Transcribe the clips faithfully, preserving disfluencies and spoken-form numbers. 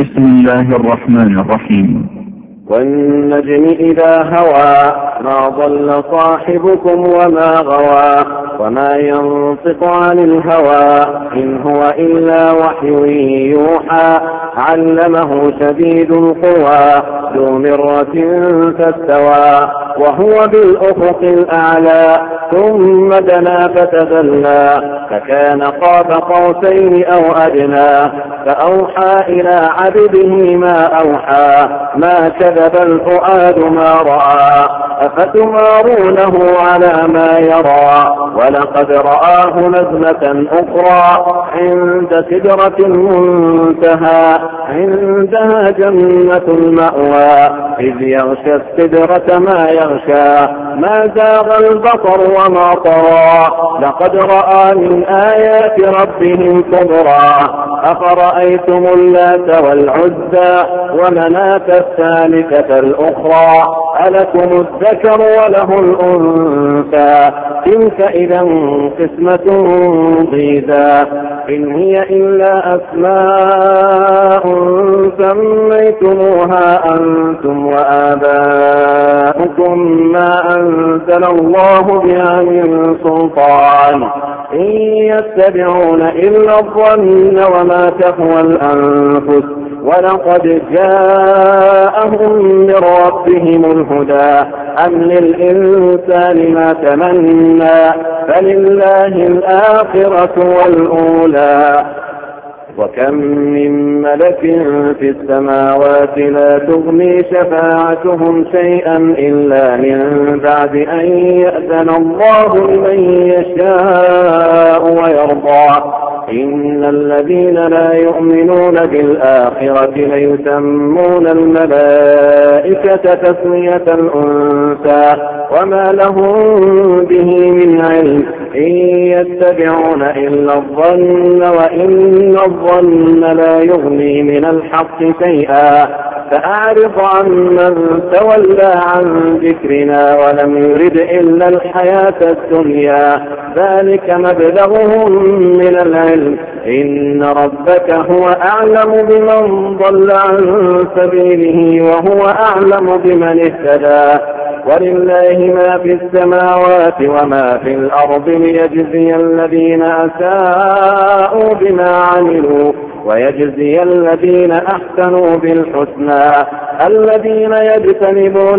بسم الله الرحمن الرحيم. والنجم إذا هوى ما ضل صاحبكم وما غوى وما ينطق عن الهوى إن هو إلا وحي يوحى علمه شديد القوى ذو مرة فاستوى وهو بالأفق الأعلى ثم دنا فتدلى فكان قاب قوسين أو أدنى فأوحى إلى عبده ما أوحى ما كذب الفؤاد ما رأى أفتمارونه على ما يرى ولقد رآه نزلة أخرى عند سدرة المنتهى عندها جنة المأوى إذ يغشى السدرة ما يغشى ما زاغ البصر وما طغى لقد رأى من آيات ربه الكبرى أفرأيتم اللات والعزى ومناة الثالثة الأخرى ألكم الذكر وله الأنثى تلك إذا قسمة ضيزى إن هي إلا أسماء سميتموها أنتم وآباؤكم ما أنزل الله بها من سلطان إن يتبعون إلا الظن وما تهوى الأنفس ولقد جاءهم من ربهم الهدى أم للإنسان ما تمنى فلله الآخرة والأولى وكم من ملك في السماوات لا تغني شفاعتهم شيئا إلا من بعد أن يأذن الله لمن يشاء ويرضى إن الذين لا يؤمنون بالآخرة ليسمون الملائكة تسمية الأنثى وما لهم به من علم إن يتبعون إلا الظن وإن الظن لا يغني من الحق شيئا فأعرض عن من تولى عن ذكرنا ولم يرد إلا الحياة الدنيا ذلك مبلغهم من العلم إن ربك هو أعلم بمن ضل عن سبيله وهو أعلم بمن اهتدى ولله ما في السماوات وما في الأرض ليجزي الذين أساءوا بما عملوا ويجزي الذين أحسنوا بالحسنى الذين يجتنبون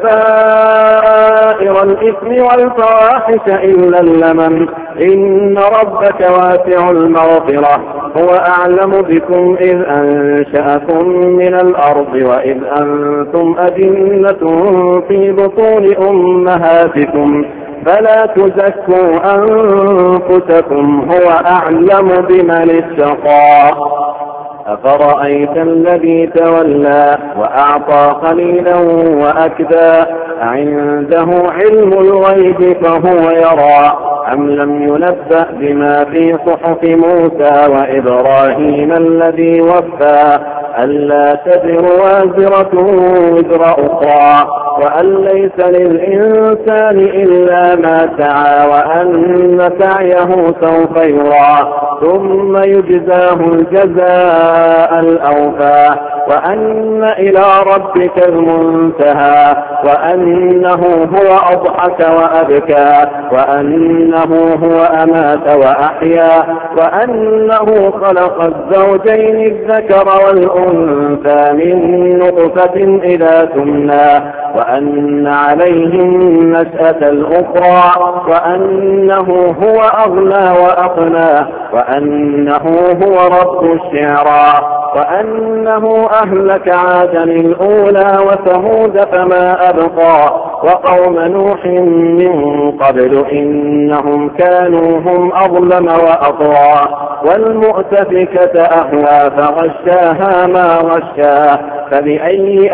كبائر الإثم والفواحش إلا اللمم إن ربك واسع المغفرة هو أعلم بكم إذ أنشأكم من الأرض وإذ أنتم أجنة في بطون أمهاتكم فلا تزكوا أنفسكم هو أعلم بمن اتقى أفرأيت الذي تولى وأعطى قليلا وأكدى عنده علم الغيب فهو يرى أم لم ينبأ بما في صحف موسى وإبراهيم الذي وفى ألا تزر وازرة وزر أخرى وأن ليس للإنسان إلا ما سعى وأن سعيه سوف يرى ثم يجزاه الجزاء الأوفى وأن إلى ربك المنتهى وأنه هو أضحك وأبكى وأنه هو أمات وأحيا وأنه خلق الزوجين الذكر والأنثى من نطفة إذا تمنى وأن عليهم النشأة الأخرى وأنه هو أغنى وأقنى وأنه هو رب الشعرى وأنه أهلك عادا الأولى وثمود فما أبقى وقوم نوح من قبل إنهم كانوا هم أظلم وأطغى والمؤتفكة أهوى فغشاها ما غشا فبأي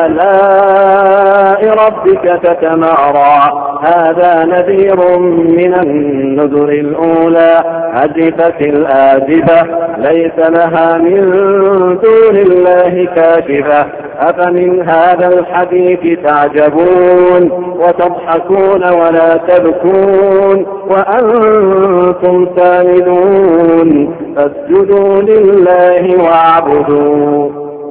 آلاء ربك تتمارى هذا نذير من النذر الأولى أزفت الآزفة ليس لها من دون الله كاشفة أفمن هذا الحديث تعجبون وتضحكون ولا تبكون وأنتم سامدون فاسجدوا لله واعبدوا